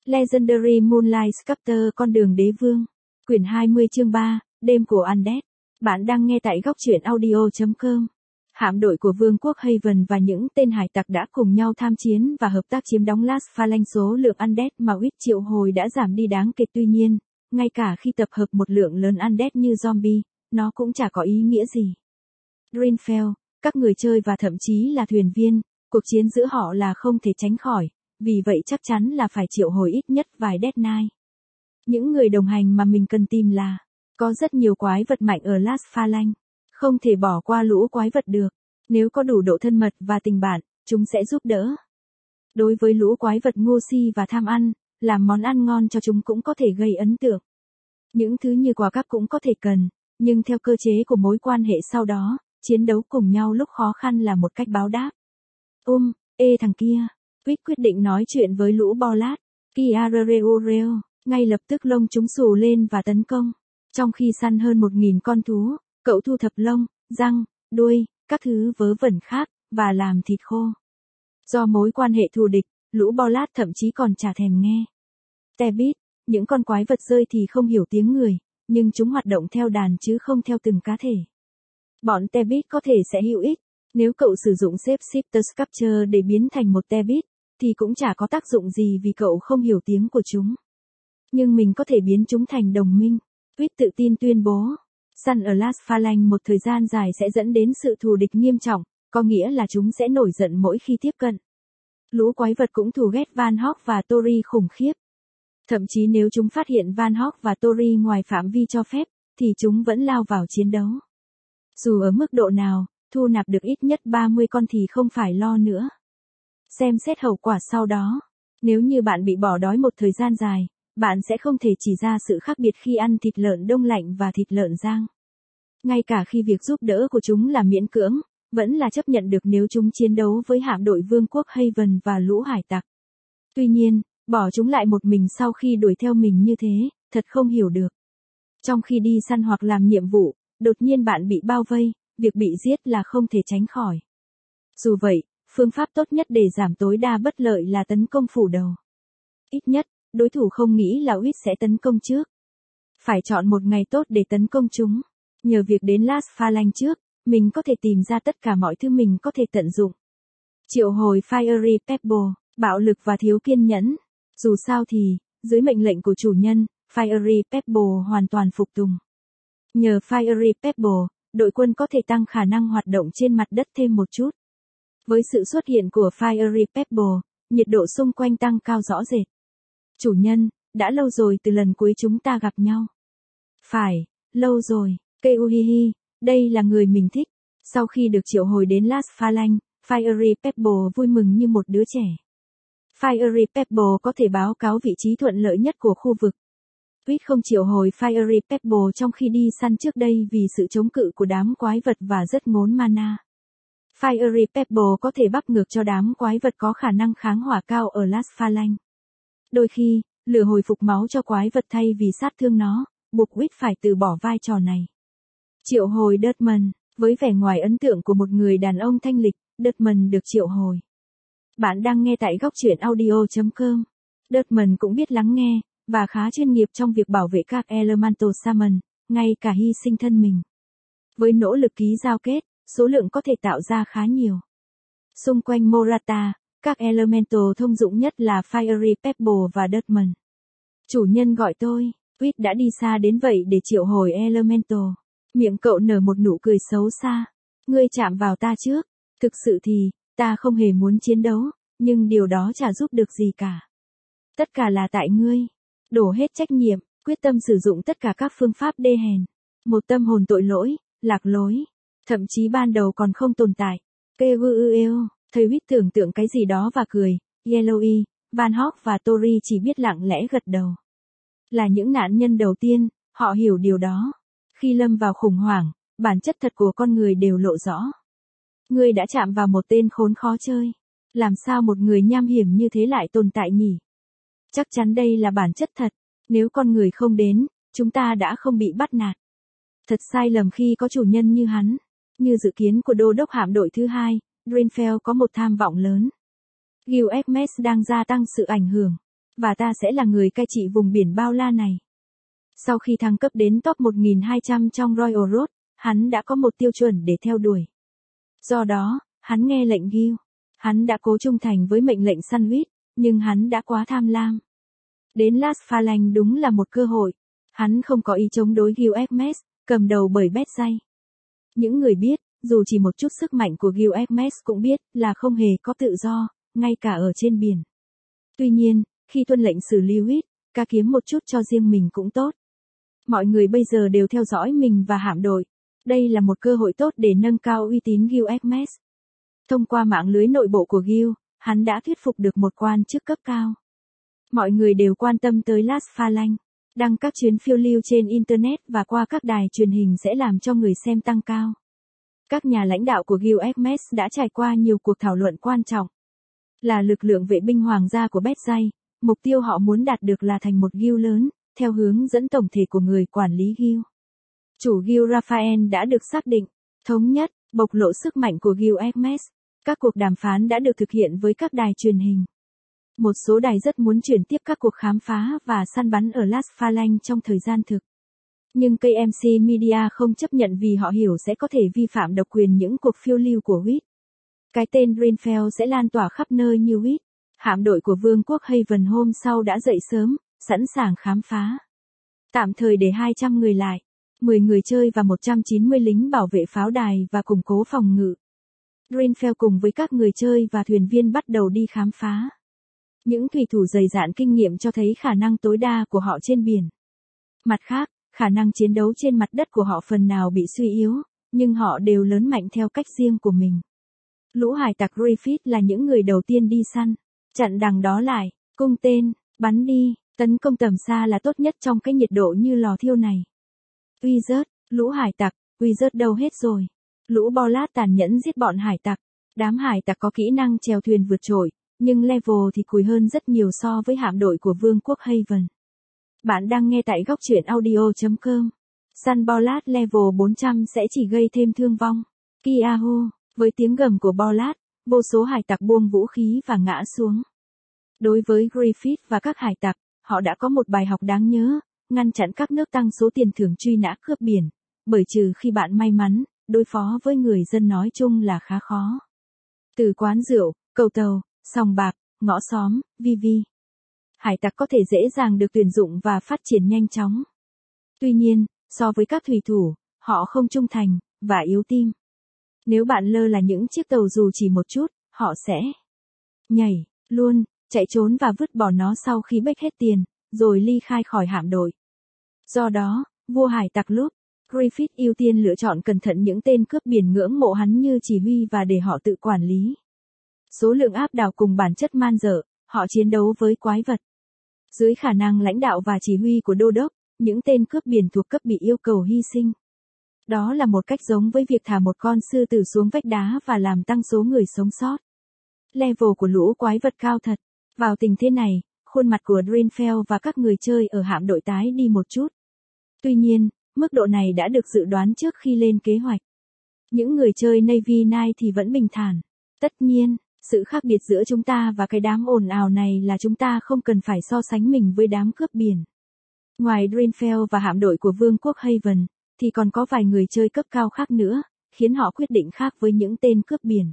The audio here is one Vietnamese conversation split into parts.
Legendary Moonlight Sculptor con đường đế vương. Quyển 20 chương 3, đêm của Undead. Bạn đang nghe tại góc truyện audio.com. Hạm đội của Vương quốc Haven và những tên hải tặc đã cùng nhau tham chiến và hợp tác chiếm đóng Las Phalanx. Số lượng Undead mà Wit triệu hồi đã giảm đi đáng kể, tuy nhiên, ngay cả khi tập hợp một lượng lớn Undead như zombie, nó cũng chả có ý nghĩa gì. Greenfell, các người chơi và thậm chí là thuyền viên, cuộc chiến giữa họ là không thể tránh khỏi, vì vậy chắc chắn là phải triệu hồi ít nhất vài Death Knight. Những người đồng hành mà mình cần tìm là, có rất nhiều quái vật mạnh ở Las Phalanx, không thể bỏ qua lũ quái vật được, nếu có đủ độ thân mật và tình bạn, chúng sẽ giúp đỡ. Đối với lũ quái vật ngu si và tham ăn, làm món ăn ngon cho chúng cũng có thể gây ấn tượng. Những thứ như quà cáp cũng có thể cần, nhưng theo cơ chế của mối quan hệ sau đó, chiến đấu cùng nhau lúc khó khăn là một cách báo đáp. Thằng kia. Quyết định nói chuyện với lũ Bolat. Kiarereo, ngay lập tức lông chúng xù lên và tấn công. Trong khi săn hơn 1.000 con thú, cậu thu thập lông, răng, đuôi, các thứ vớ vẩn khác, và làm thịt khô. Do mối quan hệ thù địch, lũ Bolat thậm chí còn chả thèm nghe. Tebbit, những con quái vật rơi thì không hiểu tiếng người, nhưng chúng hoạt động theo đàn chứ không theo từng cá thể. Bọn Tebbit có thể sẽ hữu ích, nếu cậu sử dụng Shapeshifter Capture để biến thành một Tebbit, thì cũng chả có tác dụng gì vì cậu không hiểu tiếng của chúng. Nhưng mình có thể biến chúng thành đồng minh. Quyết tự tin tuyên bố, săn ở Las Phalanx một thời gian dài sẽ dẫn đến sự thù địch nghiêm trọng, có nghĩa là chúng sẽ nổi giận mỗi khi tiếp cận. Lũ quái vật cũng thù ghét Van Hawk và Tori khủng khiếp. Thậm chí nếu chúng phát hiện Van Hawk và Tori ngoài phạm vi cho phép, thì chúng vẫn lao vào chiến đấu. Dù ở mức độ nào, thu nạp được ít nhất 30 con thì không phải lo nữa. Xem xét hậu quả sau đó. Nếu như bạn bị bỏ đói một thời gian dài, bạn sẽ không thể chỉ ra sự khác biệt khi ăn thịt lợn đông lạnh và thịt lợn rang. Ngay cả khi việc giúp đỡ của chúng là miễn cưỡng, vẫn là chấp nhận được nếu chúng chiến đấu với hạm đội Vương quốc Haven và lũ hải tặc. Tuy nhiên, bỏ chúng lại một mình sau khi đuổi theo mình như thế, thật không hiểu được. Trong khi đi săn hoặc làm nhiệm vụ, đột nhiên bạn bị bao vây, việc bị giết là không thể tránh khỏi. Dù vậy, phương pháp tốt nhất để giảm tối đa bất lợi là tấn công phủ đầu. Ít nhất, đối thủ không nghĩ là Wit sẽ tấn công trước. Phải chọn một ngày tốt để tấn công chúng. Nhờ việc đến Las Phalanx trước, mình có thể tìm ra tất cả mọi thứ mình có thể tận dụng. Triệu hồi Fiery Pebble, bạo lực và thiếu kiên nhẫn. Dù sao thì, dưới mệnh lệnh của chủ nhân, Fiery Pebble hoàn toàn phục tùng. Nhờ Fiery Pebble, đội quân có thể tăng khả năng hoạt động trên mặt đất thêm một chút. Với sự xuất hiện của Fiery Pebble, nhiệt độ xung quanh tăng cao rõ rệt. Chủ nhân, đã lâu rồi từ lần cuối chúng ta gặp nhau. Phải, lâu rồi, Keuhihi, đây là người mình thích. Sau khi được triệu hồi đến Las Phalanx, Fiery Pebble vui mừng như một đứa trẻ. Fiery Pebble có thể báo cáo vị trí thuận lợi nhất của khu vực. Wit không triệu hồi Fiery Pebble trong khi đi săn trước đây vì sự chống cự của đám quái vật và rất ngốn mana. Fiery Pebble có thể bắp ngược cho đám quái vật có khả năng kháng hỏa cao ở Las Phalanx. Đôi khi, lửa hồi phục máu cho quái vật thay vì sát thương nó, buộc Wit phải từ bỏ vai trò này. Triệu hồi Dutman, với vẻ ngoài ấn tượng của một người đàn ông thanh lịch, Dutman được triệu hồi. Bạn đang nghe tại góc truyện audio.com. Dutman cũng biết lắng nghe, và khá chuyên nghiệp trong việc bảo vệ các Elemental Summon, ngay cả hy sinh thân mình. Với nỗ lực ký giao kết, số lượng có thể tạo ra khá nhiều. Xung quanh Morata, các Elemental thông dụng nhất là Fiery Pebble và Dutman. Chủ nhân gọi tôi, Wit đã đi xa đến vậy để triệu hồi Elemental. Miệng cậu nở một nụ cười xấu xa. Ngươi chạm vào ta trước. Thực sự thì, ta không hề muốn chiến đấu, nhưng điều đó chả giúp được gì cả. Tất cả là tại ngươi. Đổ hết trách nhiệm, quyết tâm sử dụng tất cả các phương pháp đê hèn. Một tâm hồn tội lỗi, lạc lối. Thậm chí ban đầu còn không tồn tại. Keueo, thầy Wit tưởng tượng cái gì đó và cười. Yellowy, Van Hawk và Tori chỉ biết lặng lẽ gật đầu. Là những nạn nhân đầu tiên, họ hiểu điều đó. Khi lâm vào khủng hoảng, bản chất thật của con người đều lộ rõ. Ngươi đã chạm vào một tên khốn khó chơi. Làm sao một người nham hiểm như thế lại tồn tại nhỉ? Chắc chắn đây là bản chất thật. Nếu con người không đến, chúng ta đã không bị bắt nạt. Thật sai lầm khi có chủ nhân như hắn. Như dự kiến của đô đốc hạm đội thứ 2, Greenfell có một tham vọng lớn. Gil Ekmes đang gia tăng sự ảnh hưởng. và ta sẽ là người cai trị vùng biển bao la này. Sau khi thăng cấp đến top 1200 trong Royal Road, hắn đã có một tiêu chuẩn để theo đuổi. Do đó, hắn nghe lệnh Gil. Hắn đã cố trung thành với mệnh lệnh sandwich, nhưng hắn đã quá tham lam. Đến Las Phalanx đúng là một cơ hội. Hắn không có ý chống đối Gil Hermes, cầm đầu bởi Betzay. Những người biết, dù chỉ một chút sức mạnh của Gil Hermes cũng biết là không hề có tự do, ngay cả ở trên biển. Tuy nhiên, khi tuân lệnh xử Lewis, ca kiếm một chút cho riêng mình cũng tốt. Mọi người bây giờ đều theo dõi mình và hạm đội. Đây là một cơ hội tốt để nâng cao uy tín Gil Hermes. Thông qua mạng lưới nội bộ của Gil, hắn đã thuyết phục được một quan chức cấp cao. Mọi người đều quan tâm tới Las Phalanx. Đăng các chuyến phiêu lưu trên Internet và qua các đài truyền hình sẽ làm cho người xem tăng cao. Các nhà lãnh đạo của Gil Hermes đã trải qua nhiều cuộc thảo luận quan trọng. Là lực lượng vệ binh hoàng gia của Betzay, mục tiêu họ muốn đạt được là thành một Gil lớn, theo hướng dẫn tổng thể của người quản lý Gil. Chủ Gil Raphael đã được xác định, thống nhất, bộc lộ sức mạnh của Gil Hermes. Các cuộc đàm phán đã được thực hiện với các đài truyền hình. Một số đài rất muốn chuyển tiếp các cuộc khám phá và săn bắn ở Las Phalanx trong thời gian thực. Nhưng KMC Media không chấp nhận vì họ hiểu sẽ có thể vi phạm độc quyền những cuộc phiêu lưu của Witt. Cái tên Greenfell sẽ lan tỏa khắp nơi như Witt. Hạm đội của Vương quốc Haven hôm sau đã dậy sớm, sẵn sàng khám phá. Tạm thời để 200 người lại, 10 người chơi và 190 lính bảo vệ pháo đài và củng cố phòng ngự. Greenfell cùng với các người chơi và thuyền viên bắt đầu đi khám phá. Những thủy thủ dày dạn kinh nghiệm cho thấy khả năng tối đa của họ trên biển. Mặt khác, khả năng chiến đấu trên mặt đất của họ phần nào bị suy yếu, nhưng họ đều lớn mạnh theo cách riêng của mình. Lũ hải tặc Griffith là những người đầu tiên đi săn, chặn đằng đó lại, cung tên, bắn đi, tấn công tầm xa là tốt nhất trong cái nhiệt độ như lò thiêu này. Wizard, lũ hải tặc, Wizard đâu hết rồi. Lũ Bolat tàn nhẫn giết bọn hải tặc. Đám hải tặc có kỹ năng chèo thuyền vượt trội, nhưng level thì cùi hơn rất nhiều so với hạm đội của Vương quốc Haven. Bạn đang nghe tại góc truyện audio.com. Săn Bolat level 400 sẽ chỉ gây thêm thương vong. Yahoo, với tiếng gầm của Bolat, vô số hải tặc buông vũ khí và ngã xuống. Đối với Griffith và các hải tặc, họ đã có một bài học đáng nhớ, ngăn chặn các nước tăng số tiền thưởng truy nã cướp biển, bởi trừ khi bạn may mắn, đối phó với người dân nói chung là khá khó. Từ quán rượu, cầu tàu, sòng bạc, ngõ xóm, VV. Hải tặc có thể dễ dàng được tuyển dụng và phát triển nhanh chóng. Tuy nhiên, so với các thủy thủ, họ không trung thành, và yếu tim. Nếu bạn lơ là những chiếc tàu dù chỉ một chút, họ sẽ nhảy, luôn, chạy trốn và vứt bỏ nó sau khi bếch hết tiền, rồi ly khai khỏi hạm đội. Do đó, vua hải tặc Luke Griffith ưu tiên lựa chọn cẩn thận những tên cướp biển ngưỡng mộ hắn như chỉ huy và để họ tự quản lý. Số lượng áp đảo cùng bản chất man dợ, họ chiến đấu với quái vật. Dưới khả năng lãnh đạo và chỉ huy của đô đốc, những tên cướp biển thuộc cấp bị yêu cầu hy sinh. Đó là một cách giống với việc thả một con sư tử xuống vách đá và làm tăng số người sống sót. Level của lũ quái vật cao thật. Vào tình thế này, khuôn mặt của Greenfell và các người chơi ở hạm đội tái đi một chút. Tuy nhiên, mức độ này đã được dự đoán trước khi lên kế hoạch. Những người chơi Navy Knight thì vẫn bình thản. Tất nhiên, sự khác biệt giữa chúng ta và cái đám ồn ào này là chúng ta không cần phải so sánh mình với đám cướp biển. Ngoài Greenfell và hạm đội của Vương quốc Haven, thì còn có vài người chơi cấp cao khác nữa, khiến họ quyết định khác với những tên cướp biển.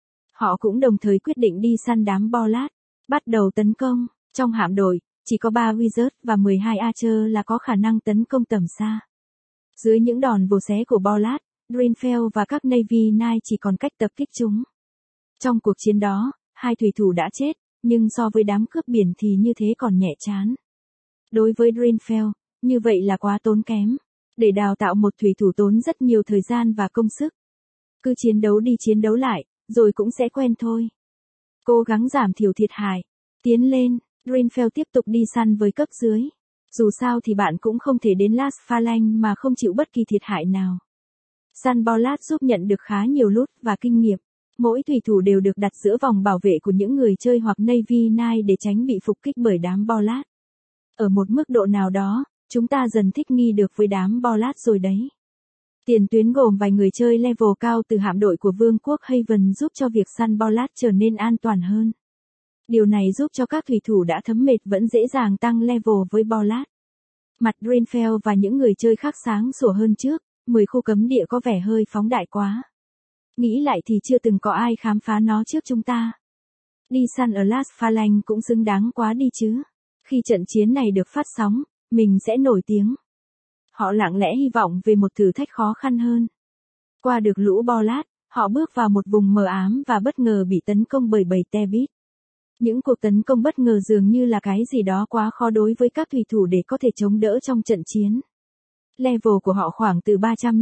Họ cũng đồng thời quyết định đi săn đám Bolat, bắt đầu tấn công. Trong hạm đội, chỉ có 3 Wizard và 12 Archer là có khả năng tấn công tầm xa. Dưới những đòn vồ xé của Bolat, Greenfell và các Navy Knight chỉ còn cách tập kích chúng. Trong cuộc chiến đó, 2 thủy thủ đã chết, nhưng so với đám cướp biển thì như thế còn nhẹ chán. Đối với Greenfell, như vậy là quá tốn kém. Để đào tạo một thủy thủ tốn rất nhiều thời gian và công sức. Cứ chiến đấu đi chiến đấu lại, rồi cũng sẽ quen thôi. Cố gắng giảm thiểu thiệt hại. Tiến lên, Greenfell tiếp tục đi săn với cấp dưới. Dù sao thì bạn cũng không thể đến Las Phalanx mà không chịu bất kỳ thiệt hại nào. Săn Bolat giúp nhận được khá nhiều loot và kinh nghiệm. Mỗi thủy thủ đều được đặt giữa vòng bảo vệ của những người chơi hoặc Navy Knight để tránh bị phục kích bởi đám Bolat. Ở một mức độ nào đó, chúng ta dần thích nghi được với đám Bolat rồi đấy. Tiền tuyến gồm vài người chơi level cao từ hạm đội của Vương quốc Haven giúp cho việc săn Bolat trở nên an toàn hơn. Điều này giúp cho các thủy thủ đã thấm mệt vẫn dễ dàng tăng level với Bollard. Mặt Greenfell và những người chơi khác sáng sủa hơn trước, 10 khu cấm địa có vẻ hơi phóng đại quá. Nghĩ lại thì chưa từng có ai khám phá nó trước chúng ta. Đi săn ở Las Phalanx cũng xứng đáng quá đi chứ. Khi trận chiến này được phát sóng, mình sẽ nổi tiếng. Họ lặng lẽ hy vọng về một thử thách khó khăn hơn. Qua được lũ Bollard, họ bước vào một vùng mờ ám và bất ngờ bị tấn công bởi bầy Tebbit. Những cuộc tấn công bất ngờ dường như là cái gì đó quá khó đối với các thủy thủ để có thể chống đỡ trong trận chiến. Level của họ khoảng từ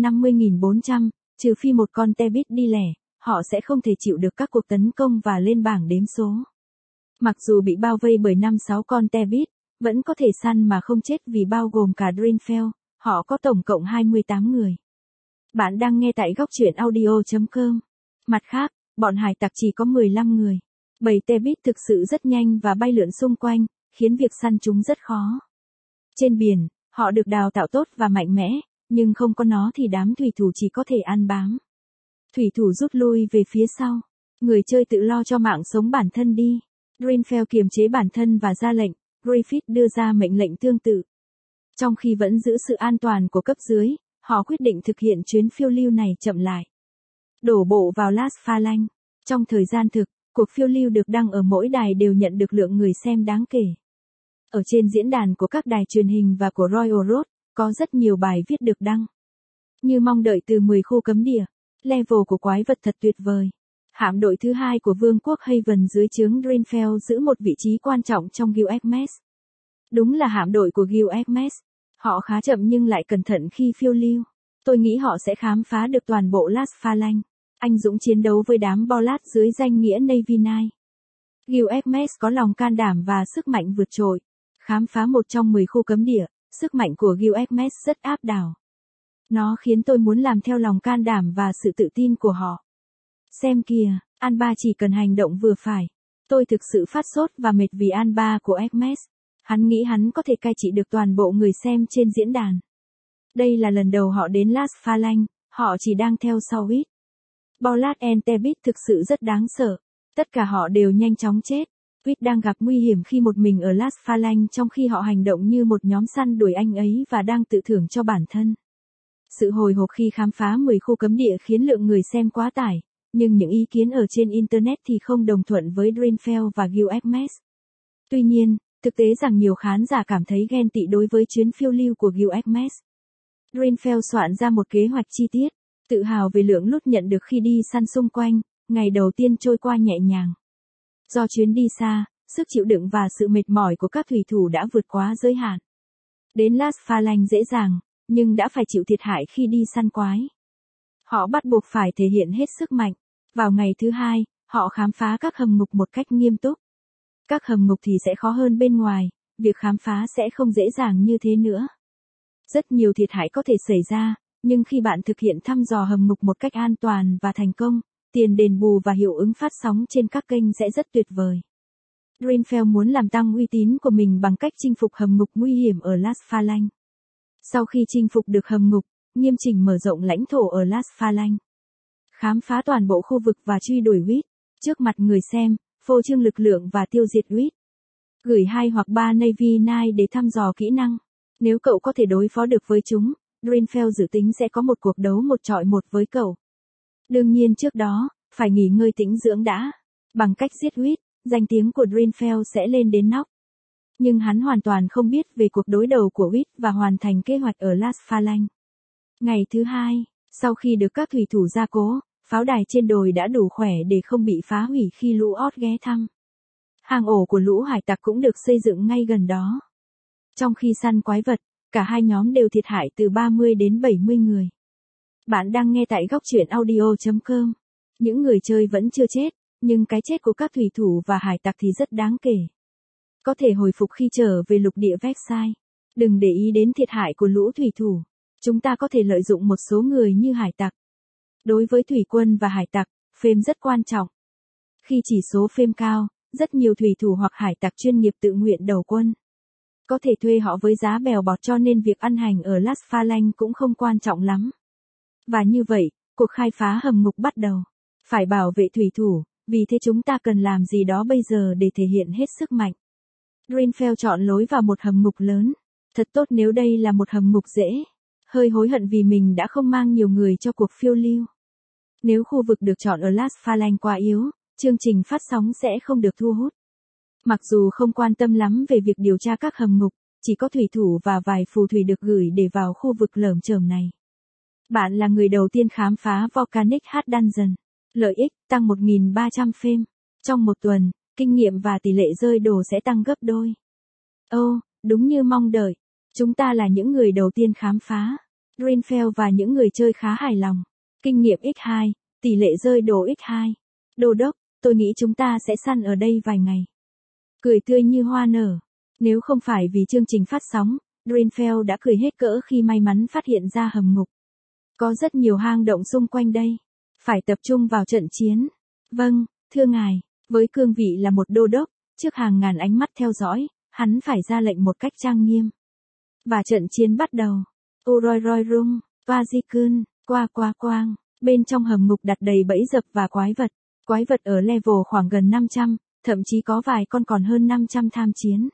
350.400, trừ phi một con Tebbit đi lẻ, họ sẽ không thể chịu được các cuộc tấn công và lên bảng đếm số. Mặc dù bị bao vây bởi 5-6 con Tebbit, vẫn có thể săn mà không chết vì bao gồm cả Greenfell, họ có tổng cộng 28 người. Bạn đang nghe tại góc truyện audio.com. Mặt khác, bọn hải tặc chỉ có 15 người. Bầy Tebbit thực sự rất nhanh và bay lượn xung quanh, khiến việc săn chúng rất khó. Trên biển, họ được đào tạo tốt và mạnh mẽ, nhưng không có nó thì đám thủy thủ chỉ có thể ăn bám. Thủy thủ rút lui về phía sau. Người chơi tự lo cho mạng sống bản thân đi. Greenfell kiềm chế bản thân và ra lệnh, Griffith đưa ra mệnh lệnh tương tự. Trong khi vẫn giữ sự an toàn của cấp dưới, họ quyết định thực hiện chuyến phiêu lưu này chậm lại. Đổ bộ vào Las Phalanx. Trong thời gian thực, cuộc phiêu lưu được đăng ở mỗi đài đều nhận được lượng người xem đáng kể. Ở trên diễn đàn của các đài truyền hình và của Royal Road, có rất nhiều bài viết được đăng. Như mong đợi từ 10 khu cấm địa, level của quái vật thật tuyệt vời. Hạm đội thứ hai của Vương quốc Haven dưới trướng Greenfell giữ một vị trí quan trọng trong Guild Hermes. Đúng là hạm đội của Guild Hermes. Họ khá chậm nhưng lại cẩn thận khi phiêu lưu. Tôi nghĩ họ sẽ khám phá được toàn bộ Las Phalanx. Anh dũng chiến đấu với đám Bollard dưới danh nghĩa Navy Knight. Guild Hermes có lòng can đảm và sức mạnh vượt trội. Khám phá một trong 10 khu cấm địa, sức mạnh của Guild Hermes rất áp đảo. Nó khiến tôi muốn làm theo lòng can đảm và sự tự tin của họ. Xem kìa, Alba chỉ cần hành động vừa phải. Tôi thực sự phát sốt và mệt vì Alba của Hermes. Hắn nghĩ hắn có thể cai trị được toàn bộ người xem trên diễn đàn. Đây là lần đầu họ đến Las Phalanx, họ chỉ đang theo sau Huit. Bollard and Tebbit thực sự rất đáng sợ. Tất cả họ đều nhanh chóng chết. Huit đang gặp nguy hiểm khi một mình ở Las Phalanx trong khi họ hành động như một nhóm săn đuổi anh ấy và đang tự thưởng cho bản thân. Sự hồi hộp khi khám phá 10 khu cấm địa khiến lượng người xem quá tải, nhưng những ý kiến ở trên Internet thì không đồng thuận với Greenfell và Guild Hermes. Tuy nhiên, thực tế rằng nhiều khán giả cảm thấy ghen tị đối với chuyến phiêu lưu của Guild Hermes. Greenfell soạn ra một kế hoạch chi tiết, tự hào về lượng loot nhận được khi đi săn xung quanh, ngày đầu tiên trôi qua nhẹ nhàng. Do chuyến đi xa, sức chịu đựng và sự mệt mỏi của các thủy thủ đã vượt quá giới hạn. Đến Las Phalanx dễ dàng, nhưng đã phải chịu thiệt hại khi đi săn quái. Họ bắt buộc phải thể hiện hết sức mạnh. Vào ngày thứ hai, họ khám phá các hầm ngục một cách nghiêm túc. Các hầm ngục thì sẽ khó hơn bên ngoài, việc khám phá sẽ không dễ dàng như thế nữa. Rất nhiều thiệt hại có thể xảy ra, nhưng khi bạn thực hiện thăm dò hầm ngục một cách an toàn và thành công, tiền đền bù và hiệu ứng phát sóng trên các kênh sẽ rất tuyệt vời. Greenfell muốn làm tăng uy tín của mình bằng cách chinh phục hầm ngục nguy hiểm ở Las Phalanx. Sau khi chinh phục được hầm ngục, nghiêm chỉnh mở rộng lãnh thổ ở Las Phalanx. Khám phá toàn bộ khu vực và truy đuổi Huit, trước mặt người xem, phô trương lực lượng và tiêu diệt Huit. Gửi 2 hoặc 3 Navy Knight để thăm dò kỹ năng. Nếu cậu có thể đối phó được với chúng, Greenfell dự tính sẽ có một cuộc đấu 1-1 với cậu. Đương nhiên trước đó, phải nghỉ ngơi tĩnh dưỡng đã. Bằng cách giết Huit, danh tiếng của Greenfell sẽ lên đến nóc. Nhưng hắn hoàn toàn không biết về cuộc đối đầu của Huit và hoàn thành kế hoạch ở Las Phalanx. Ngày thứ hai, sau khi được các thủy thủ gia cố, pháo đài trên đồi đã đủ khỏe để không bị phá hủy khi lũ ót ghé thăm. Hang ổ của lũ hải tặc cũng được xây dựng ngay gần đó. Trong khi săn quái vật, cả hai nhóm đều thiệt hại từ 30 đến 70 người. Bạn đang nghe tại góc truyện audio.com. Những người chơi vẫn chưa chết, nhưng cái chết của các thủy thủ và hải tặc thì rất đáng kể. Có thể hồi phục khi trở về lục địa Versailles. Đừng để ý đến thiệt hại của lũ thủy thủ. Chúng ta có thể lợi dụng một số người như hải tặc. Đối với thủy quân và hải tặc, phêm rất quan trọng. Khi chỉ số phêm cao, rất nhiều thủy thủ hoặc hải tặc chuyên nghiệp tự nguyện đầu quân. Có thể thuê họ với giá bèo bọt cho nên việc ăn hành ở Las Phalanx cũng không quan trọng lắm. Và như vậy, cuộc khai phá hầm ngục bắt đầu. Phải bảo vệ thủy thủ, vì thế chúng ta cần làm gì đó bây giờ để thể hiện hết sức mạnh. Greenfell chọn lối vào một hầm ngục lớn. Thật tốt nếu đây là một hầm ngục dễ. Hơi hối hận vì mình đã không mang nhiều người cho cuộc phiêu lưu. Nếu khu vực được chọn ở Las Phalanx quá yếu, chương trình phát sóng sẽ không được thu hút. Mặc dù không quan tâm lắm về việc điều tra các hầm ngục, chỉ có thủy thủ và vài phù thủy được gửi để vào khu vực lởm chởm này. Bạn là người đầu tiên khám phá Volcanic Hard Dungeon. Lợi ích, tăng 1.300 phêm. Trong một tuần, kinh nghiệm và tỷ lệ rơi đồ sẽ tăng gấp đôi. Đúng như mong đợi. Chúng ta là những người đầu tiên khám phá. Greenfell và những người chơi khá hài lòng. Kinh nghiệm x2, tỷ lệ rơi đồ x2. Đô đốc, tôi nghĩ chúng ta sẽ săn ở đây vài ngày. Cười tươi như hoa nở. Nếu không phải vì chương trình phát sóng, Greenfell đã cười hết cỡ khi may mắn phát hiện ra hầm ngục. Có rất nhiều hang động xung quanh đây. Phải tập trung vào trận chiến. Vâng, thưa ngài, với cương vị là một đô đốc, trước hàng ngàn ánh mắt theo dõi, hắn phải ra lệnh một cách trang nghiêm. Và trận chiến bắt đầu. Uroi-roi-rung, Vazikun, quang. Bên trong hầm ngục đặt đầy bẫy dập và quái vật. Quái vật ở level khoảng gần 500, thậm chí có vài con còn hơn 500 tham chiến.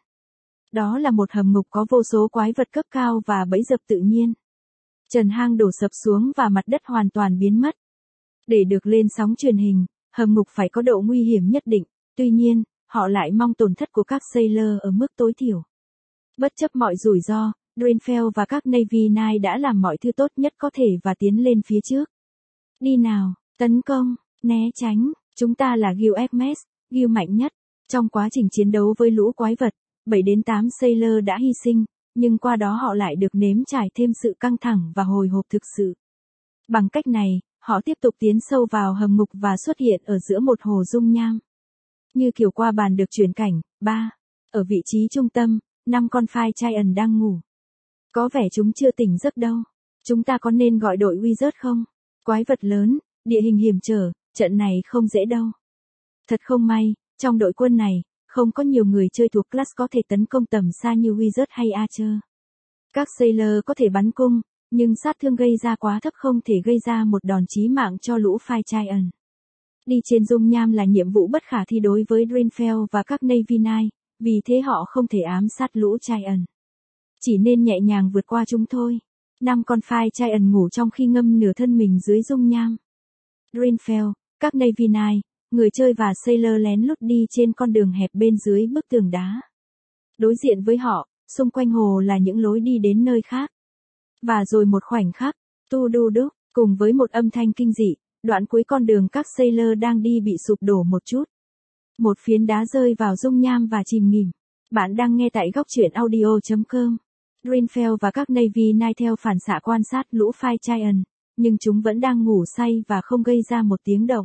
Đó là một hầm ngục có vô số quái vật cấp cao và bẫy dập tự nhiên. Trần hang đổ sập xuống và mặt đất hoàn toàn biến mất. Để được lên sóng truyền hình, hầm ngục phải có độ nguy hiểm nhất định, tuy nhiên, họ lại mong tổn thất của các sailor ở mức tối thiểu. Bất chấp mọi rủi ro, Greenfell và các Navy Knight đã làm mọi thứ tốt nhất có thể và tiến lên phía trước. Đi nào, tấn công, né tránh, chúng ta là Guild Hermes, Guild mạnh nhất. Trong quá trình chiến đấu với lũ quái vật, 7 đến 8 sailor đã hy sinh, nhưng qua đó họ lại được nếm trải thêm sự căng thẳng và hồi hộp thực sự. Bằng cách này, họ tiếp tục tiến sâu vào hầm ngục và xuất hiện ở giữa một hồ dung nham. Như kiểu qua bàn được chuyển cảnh, 3. Ở vị trí trung tâm, 5 con Fire Giant đang ngủ. Có vẻ chúng chưa tỉnh giấc đâu. Chúng ta có nên gọi đội Wizard không? Quái vật lớn, địa hình hiểm trở, trận này không dễ đâu. Thật không may, trong đội quân này, không có nhiều người chơi thuộc class có thể tấn công tầm xa như Wizard hay Archer. Các Sailor có thể bắn cung, nhưng sát thương gây ra quá thấp không thể gây ra một đòn chí mạng cho lũ Fire Giant. Đi trên dung nham là nhiệm vụ bất khả thi đối với Greenfell và các Navy Knight, vì thế họ không thể ám sát lũ Giant. Chỉ nên nhẹ nhàng vượt qua chúng thôi. 5 con Fire Giant ngủ trong khi ngâm nửa thân mình dưới dung nham. Greenfell, các Navy Knight, người chơi và Sailor lén lút đi trên con đường hẹp bên dưới bức tường đá. Đối diện với họ, xung quanh hồ là những lối đi đến nơi khác. Và rồi một khoảnh khắc, tu đu đúc, cùng với một âm thanh kinh dị, đoạn cuối con đường các Sailor đang đi bị sụp đổ một chút. Một phiến đá rơi vào dung nham và chìm nghỉm. Bạn đang nghe tại góc truyện audio.com. Greenfell và các Navy Knight theo phản xạ quan sát lũ Fire Giant, nhưng chúng vẫn đang ngủ say và không gây ra một tiếng động.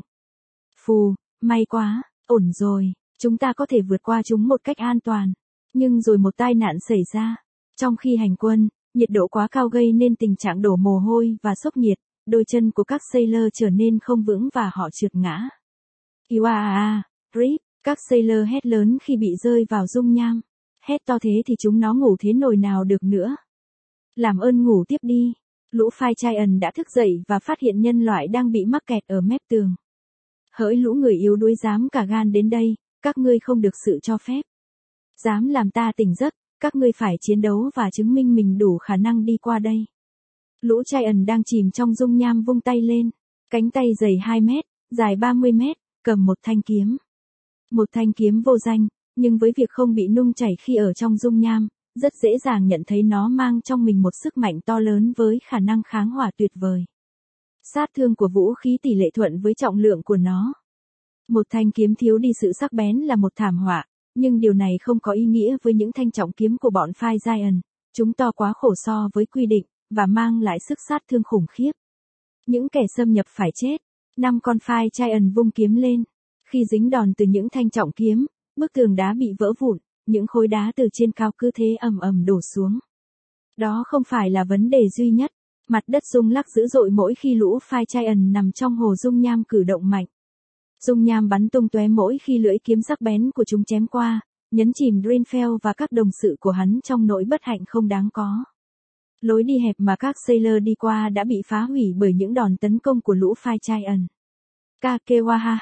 Phù, may quá, ổn rồi, chúng ta có thể vượt qua chúng một cách an toàn. Nhưng rồi một tai nạn xảy ra. Trong khi hành quân, nhiệt độ quá cao gây nên tình trạng đổ mồ hôi và sốc nhiệt, đôi chân của các sailor trở nên không vững và họ trượt ngã. Rip, các sailor hét lớn khi bị rơi vào dung nham. Hét to thế thì chúng nó ngủ thế nổi nào được nữa. Làm ơn ngủ tiếp đi. Lũ Fire Giant đã thức dậy và phát hiện nhân loại đang bị mắc kẹt ở mép tường. Hỡi lũ người yếu đuối dám cả gan đến đây, các ngươi không được sự cho phép. Dám làm ta tỉnh giấc, các ngươi phải chiến đấu và chứng minh mình đủ khả năng đi qua đây. Lũ Giant đang chìm trong dung nham vung tay lên, cánh tay dày 2 mét, dài 30 mét, cầm một thanh kiếm. Một thanh kiếm vô danh, nhưng với việc không bị nung chảy khi ở trong dung nham, rất dễ dàng nhận thấy nó mang trong mình một sức mạnh to lớn với khả năng kháng hỏa tuyệt vời. Sát thương của vũ khí tỷ lệ thuận với trọng lượng của nó. Một thanh kiếm thiếu đi sự sắc bén là một thảm họa, nhưng điều này không có ý nghĩa với những thanh trọng kiếm của bọn Fire Giant, chúng to quá khổ so với quy định, và mang lại sức sát thương khủng khiếp. Những kẻ xâm nhập phải chết. 5 con Fire Giant vung kiếm lên. Khi dính đòn từ những thanh trọng kiếm, bức tường đá bị vỡ vụn, những khối đá từ trên cao cứ thế ầm ầm đổ xuống. Đó không phải là vấn đề duy nhất. Mặt đất rung lắc dữ dội mỗi khi lũ Fire Giant nằm trong hồ dung nham cử động mạnh. Dung nham bắn tung tóe mỗi khi lưỡi kiếm sắc bén của chúng chém qua, nhấn chìm Greenfell và các đồng sự của hắn trong nỗi bất hạnh không đáng có. Lối đi hẹp mà các sailor đi qua đã bị phá hủy bởi những đòn tấn công của lũ Fire Giant. Kakewahahak,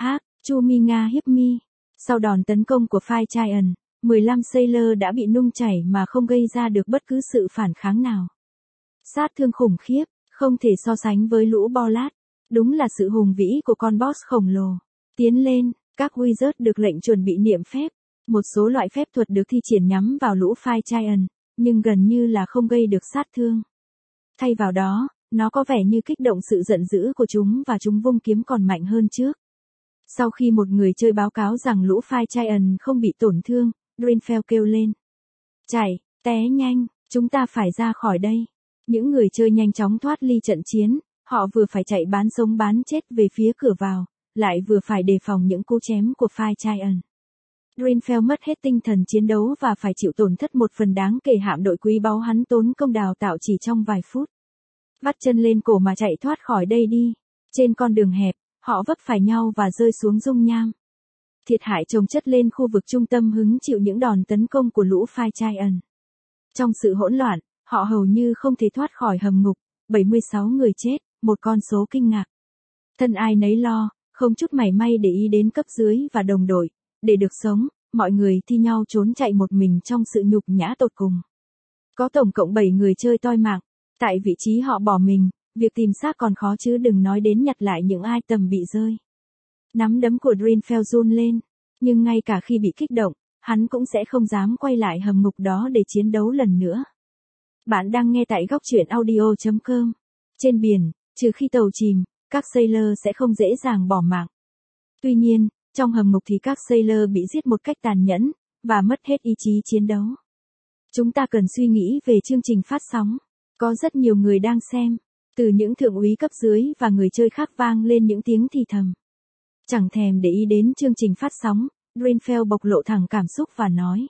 Chu Mi Nga Hiếp Mi. Sau đòn tấn công của Fire Giant, 15 Sailor đã bị nung chảy mà không gây ra được bất cứ sự phản kháng nào. Sát thương khủng khiếp, không thể so sánh với lũ Bolat. Đúng là sự hùng vĩ của con boss khổng lồ. Tiến lên, các wizard được lệnh chuẩn bị niệm phép. Một số loại phép thuật được thi triển nhắm vào lũ Fire Giant, nhưng gần như là không gây được sát thương. Thay vào đó, nó có vẻ như kích động sự giận dữ của chúng và chúng vung kiếm còn mạnh hơn trước. Sau khi một người chơi báo cáo rằng lũ Fire Giant không bị tổn thương, Greenfell kêu lên. Chạy, té nhanh, chúng ta phải ra khỏi đây. Những người chơi nhanh chóng thoát ly trận chiến, họ vừa phải chạy bán sống bán chết về phía cửa vào, lại vừa phải đề phòng những cú chém của Fire Giant. Greenfell mất hết tinh thần chiến đấu và phải chịu tổn thất một phần đáng kể hạm đội quý báu hắn tốn công đào tạo chỉ trong vài phút. Vắt chân lên cổ mà chạy thoát khỏi đây đi. Trên con đường hẹp, họ vấp phải nhau và rơi xuống dung nham. Thiệt hại chồng chất lên khu vực trung tâm hứng chịu những đòn tấn công của lũ Fire Giant. Trong sự hỗn loạn, họ hầu như không thể thoát khỏi hầm ngục, 76 người chết, một con số kinh ngạc. Thân ai nấy lo, không chút mảy may để ý đến cấp dưới và đồng đội. Để được sống, mọi người thi nhau trốn chạy một mình trong sự nhục nhã tột cùng. Có tổng cộng 7 người chơi toi mạng. Tại vị trí họ bỏ mình, việc tìm xác còn khó chứ đừng nói đến nhặt lại những ai tầm bị rơi. Nắm đấm của Greenfell run lên, nhưng ngay cả khi bị kích động, hắn cũng sẽ không dám quay lại hầm ngục đó để chiến đấu lần nữa. Bạn đang nghe tại góc truyện audio.com. Trên biển, trừ khi tàu chìm, các sailor sẽ không dễ dàng bỏ mạng. Tuy nhiên, trong hầm ngục thì các sailor bị giết một cách tàn nhẫn, và mất hết ý chí chiến đấu. Chúng ta cần suy nghĩ về chương trình phát sóng. Có rất nhiều người đang xem, từ những thượng úy cấp dưới và người chơi khác vang lên những tiếng thì thầm. Chẳng thèm để ý đến chương trình phát sóng, Greenfell bộc lộ thẳng cảm xúc và nói.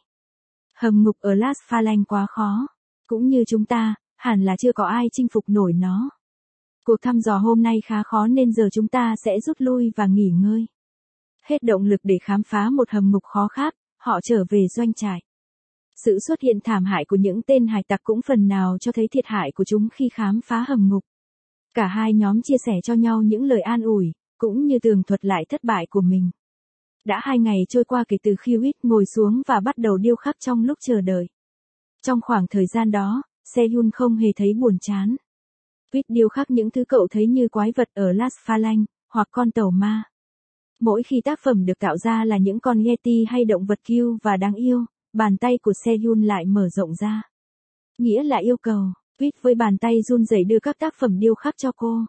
Hầm ngục ở Las Phalanx quá khó. Cũng như chúng ta, hẳn là chưa có ai chinh phục nổi nó. Cuộc thăm dò hôm nay khá khó nên giờ chúng ta sẽ rút lui và nghỉ ngơi. Hết động lực để khám phá một hầm ngục khó khác, họ trở về doanh trại. Sự xuất hiện thảm hại của những tên hải tặc cũng phần nào cho thấy thiệt hại của chúng khi khám phá hầm ngục. Cả hai nhóm chia sẻ cho nhau những lời an ủi, cũng như tường thuật lại thất bại của mình. Đã 2 ngày trôi qua kể từ khi Whit ngồi xuống và bắt đầu điêu khắc trong lúc chờ đợi. Trong khoảng thời gian đó, Sehun không hề thấy buồn chán. Whit điêu khắc những thứ cậu thấy như quái vật ở Las Phalanx, hoặc con tàu ma. Mỗi khi tác phẩm được tạo ra là những con Yeti hay động vật cute và đáng yêu, bàn tay của Sehun lại mở rộng ra. Nghĩa là yêu cầu, Whit với bàn tay run rẩy đưa các tác phẩm điêu khắc cho cô.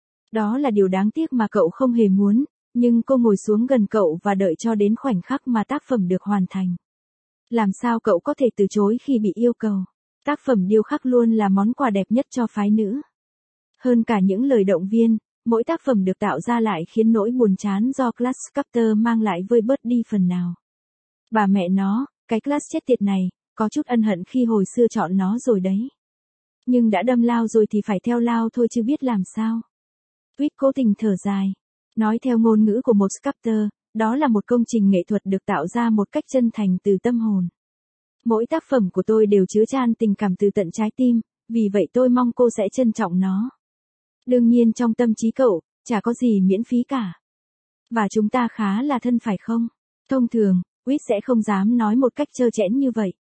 Đó là điều đáng tiếc mà cậu không hề muốn, nhưng cô ngồi xuống gần cậu và đợi cho đến khoảnh khắc mà tác phẩm được hoàn thành. Làm sao cậu có thể từ chối khi bị yêu cầu? Tác phẩm điêu khắc luôn là món quà đẹp nhất cho phái nữ. Hơn cả những lời động viên, mỗi tác phẩm được tạo ra lại khiến nỗi buồn chán do Class Captor mang lại vơi bớt đi phần nào. Bà mẹ nó, cái Class chết tiệt này, có chút ân hận khi hồi xưa chọn nó rồi đấy. Nhưng đã đâm lao rồi thì phải theo lao thôi chứ biết làm sao. Whit cố tình thở dài. Nói theo ngôn ngữ của một sculptor, đó là một công trình nghệ thuật được tạo ra một cách chân thành từ tâm hồn. Mỗi tác phẩm của tôi đều chứa chan tình cảm từ tận trái tim, vì vậy tôi mong cô sẽ trân trọng nó. Đương nhiên trong tâm trí cậu, chả có gì miễn phí cả. Và chúng ta khá là thân phải không? Thông thường, Whit sẽ không dám nói một cách trơ trẽn như vậy.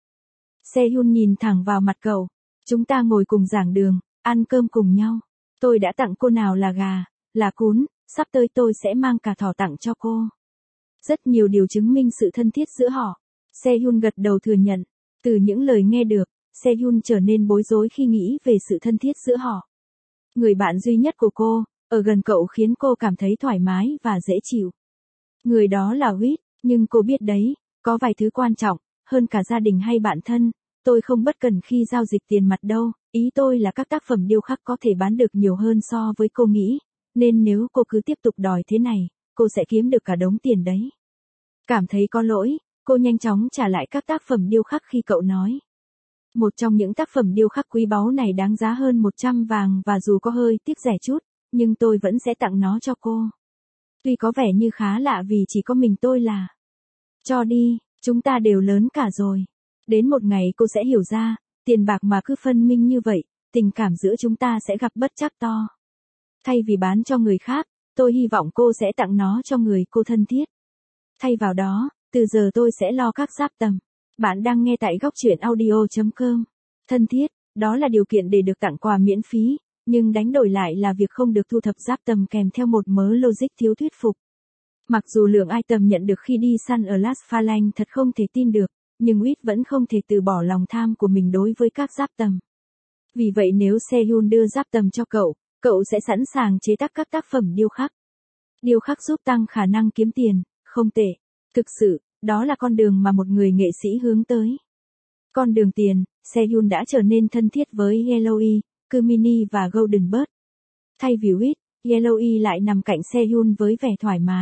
Sehun nhìn thẳng vào mặt cậu. Chúng ta ngồi cùng giảng đường, ăn cơm cùng nhau. Tôi đã tặng cô nào là gà, là cún, sắp tới tôi sẽ mang cả thỏ tặng cho cô. Rất nhiều điều chứng minh sự thân thiết giữa họ. Sehun gật đầu thừa nhận. Từ những lời nghe được, Sehun trở nên bối rối khi nghĩ về sự thân thiết giữa họ. Người bạn duy nhất của cô, ở gần cậu khiến cô cảm thấy thoải mái và dễ chịu. Người đó là Whit, nhưng cô biết đấy, có vài thứ quan trọng, hơn cả gia đình hay bạn thân, tôi không bất cần khi giao dịch tiền mặt đâu, ý tôi là các tác phẩm điêu khắc có thể bán được nhiều hơn so với cô nghĩ, nên nếu cô cứ tiếp tục đòi thế này, cô sẽ kiếm được cả đống tiền đấy. Cảm thấy có lỗi, cô nhanh chóng trả lại các tác phẩm điêu khắc khi cậu nói. Một trong những tác phẩm điêu khắc quý báu này đáng giá hơn 100 vàng và dù có hơi tiếc rẻ chút, nhưng tôi vẫn sẽ tặng nó cho cô. Tuy có vẻ như khá lạ vì chỉ có mình tôi là. Cho đi, chúng ta đều lớn cả rồi. Đến một ngày cô sẽ hiểu ra, tiền bạc mà cứ phân minh như vậy, tình cảm giữa chúng ta sẽ gặp bất trắc to. Thay vì bán cho người khác, Tôi hy vọng cô sẽ tặng nó cho người cô thân thiết. Thay vào đó, từ giờ tôi sẽ lo các giáp tầm. Bạn đang nghe tại góc truyện audio.com. Thân thiết, đó là điều kiện để được tặng quà miễn phí, nhưng đánh đổi lại là việc không được thu thập giáp tầm kèm theo một mớ logic thiếu thuyết phục. Mặc dù lượng item nhận được khi đi săn ở Las Phalanx thật không thể tin được, nhưng Wit vẫn không thể từ bỏ lòng tham của mình đối với các giáp tầm. Vì vậy nếu Sehun đưa giáp tầm cho cậu sẽ sẵn sàng chế tác các tác phẩm điêu khắc. Điêu khắc giúp tăng khả năng kiếm tiền, không tệ. Thực sự, đó là con đường mà một người nghệ sĩ hướng tới. Con đường tiền, Sehun đã trở nên thân thiết với Yellowy, Kumini và Golden Bird. Thay vì Wit, Yellowy lại nằm cạnh Sehun với vẻ thoải mái.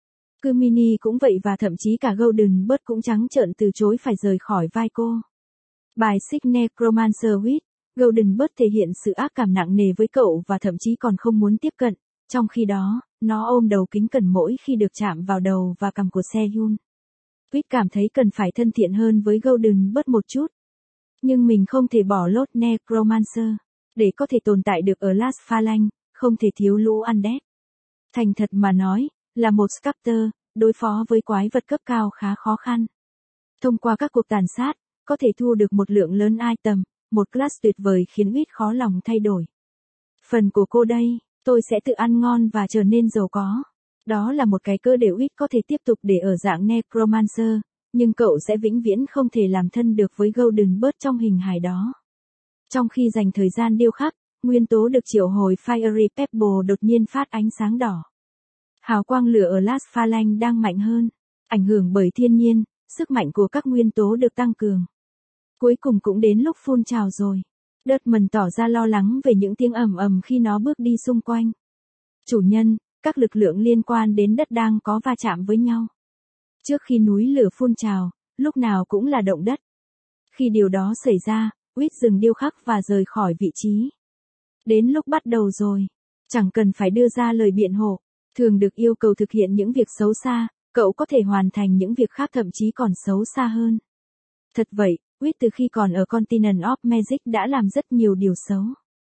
Kumini cũng vậy và thậm chí cả Golden Bird cũng trắng trợn từ chối phải rời khỏi vai cô. Bài Sick Necromancer Wit, Golden Bird thể hiện sự ác cảm nặng nề với cậu và thậm chí còn không muốn tiếp cận, trong khi đó, nó ôm đầu kính cẩn mỗi khi được chạm vào đầu và cằm của Sehun. Wit cảm thấy cần phải thân thiện hơn với Golden Bird một chút. Nhưng mình không thể bỏ lốt Necromancer. Để có thể tồn tại được ở Las Phalanx, không thể thiếu lũ undead. Thành thật mà nói, là một sculptor, đối phó với quái vật cấp cao khá khó khăn. Thông qua các cuộc tàn sát, có thể thu được một lượng lớn item, một class tuyệt vời khiến Wit khó lòng thay đổi. Phần của cô đây, tôi sẽ tự ăn ngon và trở nên giàu có. Đó là một cái cơ để Wit có thể tiếp tục để ở dạng Necromancer, nhưng cậu sẽ vĩnh viễn không thể làm thân được với Golden Bird trong hình hài đó. Trong khi dành thời gian điêu khắc, nguyên tố được triệu hồi Fiery Pebble đột nhiên phát ánh sáng đỏ. Hào quang lửa ở Las Phalanx đang mạnh hơn, ảnh hưởng bởi thiên nhiên, sức mạnh của các nguyên tố được tăng cường. Cuối cùng cũng đến lúc phun trào rồi. Desmond tỏ ra lo lắng về những tiếng ầm ầm khi nó bước đi xung quanh. Chủ nhân, các lực lượng liên quan đến đất đang có va chạm với nhau. Trước khi núi lửa phun trào, lúc nào cũng là động đất. Khi điều đó xảy ra, Wit dừng điêu khắc và rời khỏi vị trí. Đến lúc bắt đầu rồi. Chẳng cần phải đưa ra lời biện hộ. Thường được yêu cầu thực hiện những việc xấu xa, cậu có thể hoàn thành những việc khác thậm chí còn xấu xa hơn. Thật vậy, Wit từ khi còn ở Continent of Magic đã làm rất nhiều điều xấu.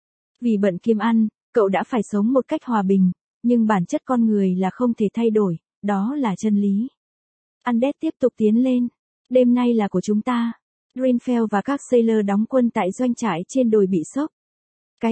Vì bận kiếm ăn, cậu đã phải sống một cách hòa bình, nhưng bản chất con người là không thể thay đổi, đó là chân lý. Undead tiếp tục tiến lên. Đêm nay là của chúng ta. Greenfell và các Sailor đóng quân tại doanh trại trên đồi bị sốc. Cái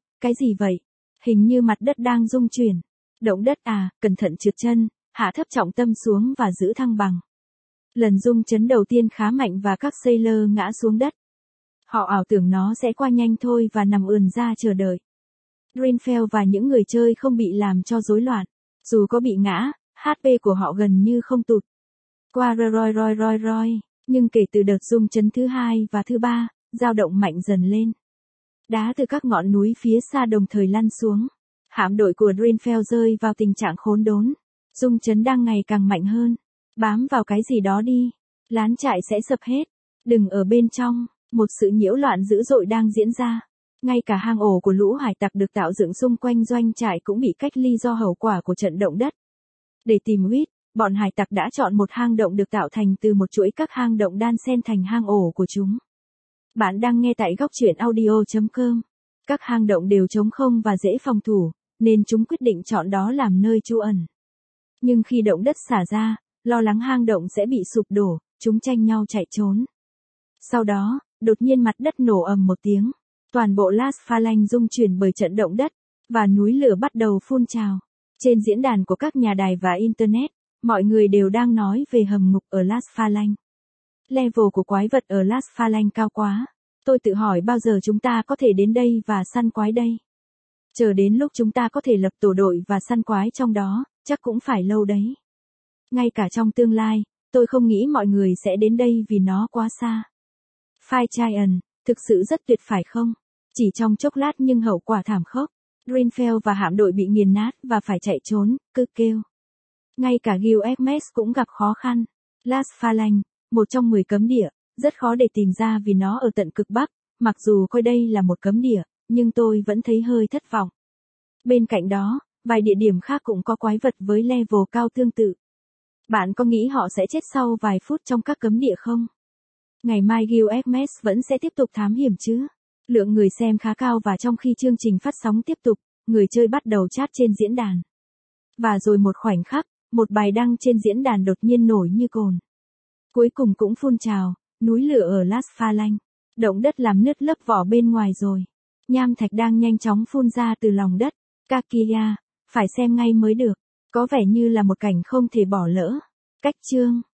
gì vậy? Hình như mặt đất đang rung chuyển. Động đất à, cẩn thận trượt chân, hạ thấp trọng tâm xuống và giữ thăng bằng. Lần rung chấn đầu tiên khá mạnh và các Sailor ngã xuống đất. Họ ảo tưởng nó sẽ qua nhanh thôi và nằm ườn ra chờ đợi. Greenfell và những người chơi không bị làm cho rối loạn. Dù có bị ngã, HP của họ gần như không tụt. Qua roi. Nhưng kể từ đợt rung chấn thứ 2 và thứ 3, dao động mạnh dần lên. Đá từ các ngọn núi phía xa đồng thời lăn xuống. Hạm đội của Greenfell rơi vào tình trạng khốn đốn. Rung chấn đang ngày càng mạnh hơn. Bám vào cái gì đó đi. Lán trại sẽ sập hết. Đừng ở bên trong. Một sự nhiễu loạn dữ dội đang diễn ra. Ngay cả hang ổ của lũ hải tặc được tạo dựng xung quanh doanh trại cũng bị cách ly do hậu quả của trận động đất. Để tìm Wit, bọn hải tặc đã chọn một hang động được tạo thành từ một chuỗi các hang động đan xen thành hang ổ của chúng. Bạn đang nghe tại góc truyện audio.com. Các hang động đều trống không và dễ phòng thủ, nên chúng quyết định chọn đó làm nơi trú ẩn. Nhưng khi động đất xả ra, lo lắng hang động sẽ bị sụp đổ, chúng tranh nhau chạy trốn. Sau đó, đột nhiên mặt đất nổ ầm một tiếng. Toàn bộ Las Phalanx rung chuyển bởi trận động đất, và núi lửa bắt đầu phun trào. Trên diễn đàn của các nhà đài và Internet, mọi người đều đang nói về hầm ngục ở Las Phalanx. Level của quái vật ở Las Phalanx cao quá. Tôi tự hỏi bao giờ chúng ta có thể đến đây và săn quái đây. Chờ đến lúc chúng ta có thể lập tổ đội và săn quái trong đó, chắc cũng phải lâu đấy. Ngay cả trong tương lai, tôi không nghĩ mọi người sẽ đến đây vì nó quá xa. Fire Giant, thực sự rất tuyệt phải không? Chỉ trong chốc lát nhưng hậu quả thảm khốc. Greenfell và hạm đội bị nghiền nát và phải chạy trốn, cứ kêu. Ngay cả Guild Hermes cũng gặp khó khăn. Las Phalanx, một trong 10 cấm địa, rất khó để tìm ra vì nó ở tận cực Bắc, mặc dù coi đây là một cấm địa, nhưng tôi vẫn thấy hơi thất vọng. Bên cạnh đó, vài địa điểm khác cũng có quái vật với level cao tương tự. Bạn có nghĩ họ sẽ chết sau vài phút trong các cấm địa không? Ngày mai Guild Hermes vẫn sẽ tiếp tục thám hiểm chứ? Lượng người xem khá cao và trong khi chương trình phát sóng tiếp tục, người chơi bắt đầu chat trên diễn đàn. Và rồi một khoảnh khắc, một bài đăng trên diễn đàn đột nhiên nổi như cồn. Cuối cùng cũng phun trào, núi lửa ở Las Phalanx. Động đất làm nứt lớp vỏ bên ngoài rồi. Nham thạch đang nhanh chóng phun ra từ lòng đất. Kakia, phải xem ngay mới được. Có vẻ như là một cảnh không thể bỏ lỡ. Cách chương